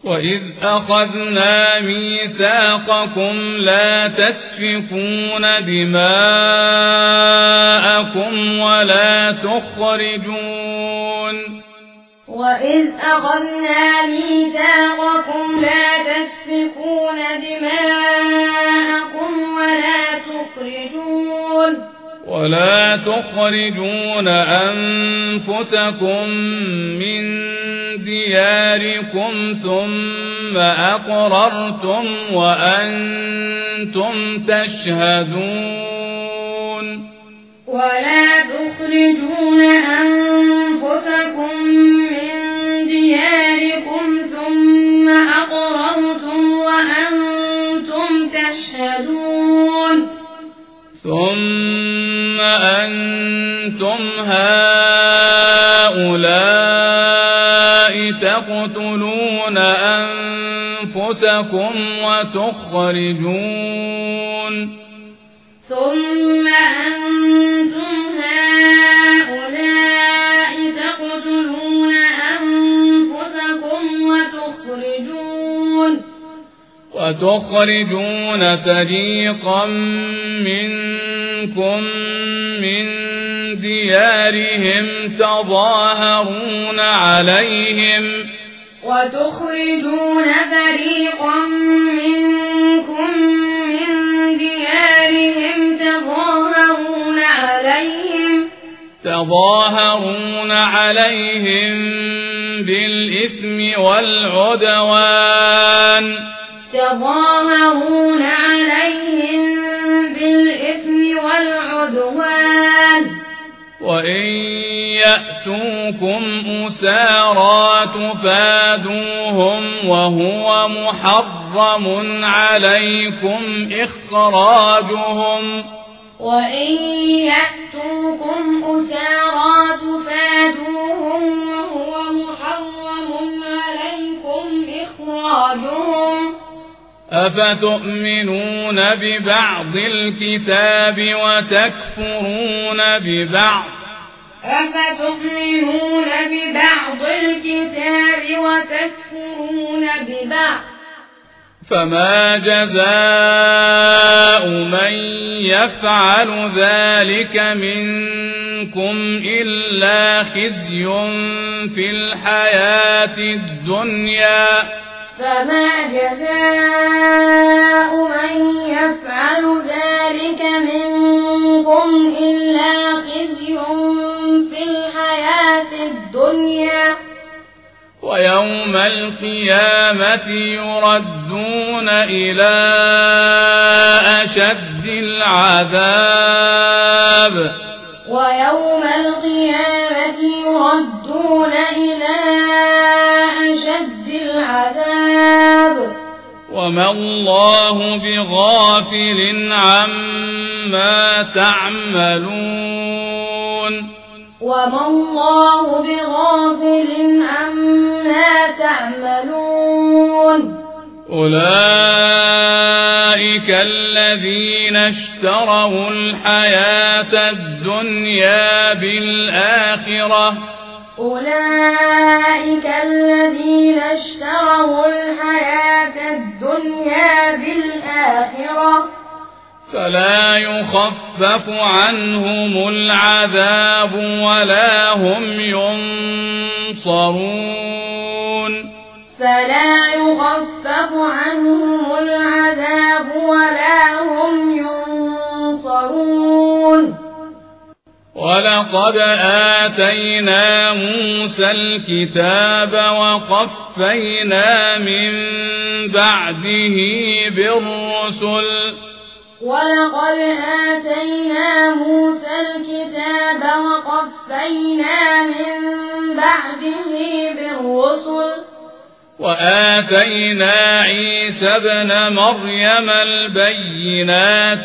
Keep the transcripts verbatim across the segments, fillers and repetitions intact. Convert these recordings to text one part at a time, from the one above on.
وإذ أخذنا ميثاقكم لا تسفكون دماءكم ولا تخرجون وإذ أخذنا ميثاقكم لا تسفكون دماءكم ولا تخرجون ولا تخرجون أنفسكم من دياركم ثم أقررتم وأنتم تشهدون ولا تخرجون أنفسكم من دياركم ثم أقررتم وأنتم تشهدون ثم أنتم هؤلاء تقتلون أنفسكم وتخرجون ثم أنتم هؤلاء تقتلون أنفسكم وتخرجون وتخرجون فريقا منكم من ديارهم تظاهرون عليهم وتخرجون فريقا منكم من ديارهم تظاهرون عليهم تظاهرون عليهم بالإثم والعدوان تظاهرون عليهم بالإثم والعدوان وإن يأتوكم أسارى تفادوهم وهو محرم عليكم إخراجهم وإن يأتوكم أسارى تفادوهم وهو محرم عليكم إخراجهم أفتؤمنون ببعض الكتاب وتكفرون ببعض أفتؤمنون ببعض الكتاب وتكفرون ببعض فما جزاء من يفعل ذلك منكم إلا خزي في الحياة الدنيا فما جزاء من يفعل ذلك منكم إلا خزي في الحياة الدنيا ويوم القيامة يردون إلى أشد العذاب ويوم القيامة يردون إلى أشد العذاب وما الله بغافل عما تعملون وما الله بغافل عما تعملون أولئك الذين اشتروا الحياة الدنيا بالآخرة أولئك الذين اشتروا الحياة الدنيا بالآخرة فلا يخفف عنهم العذاب ولا هم ينصرون فلا يخفف عنهم العذاب ولا هم ينصرون ولقد آتينا موسى الكتاب وقفينا من بعده بالرسل ولقد آتينا موسى الكتاب وقفينا من بعده بالرسل وآتينا عيسى ابن مريم البينات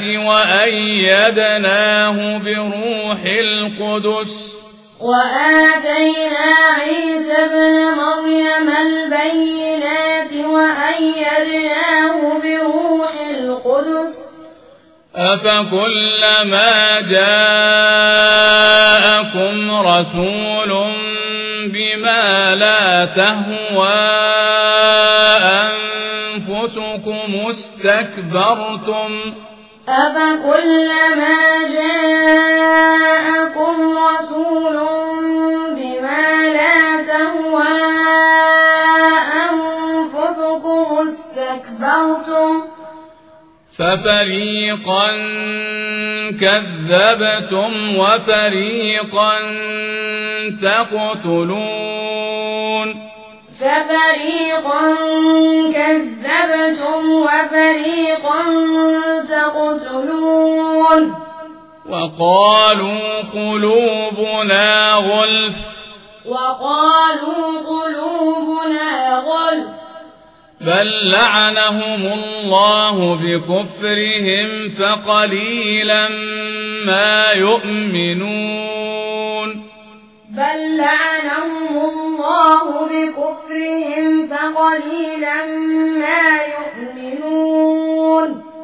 وأيدناه بروح القدس وآتينا عيسى ابن مريم البينات وأيدناه بروح القدس أفكلما جاءكم رسول بما لا تهوى أنفسكم استكبرتم أفكلما جاءكم رسول بما لا تهوى أنفسكم استكبرتم ففريقا كذبتم وفريقا تقتلون ففريقا كذبتم وفريقا تقتلون وقالوا قلوبنا غلف وقالوا قلوبنا غلف بل لعنهم الله بكفرهم فقليلا ما يؤمنون بل لعنهم الله بكفرهم فقليلا ما يؤمنون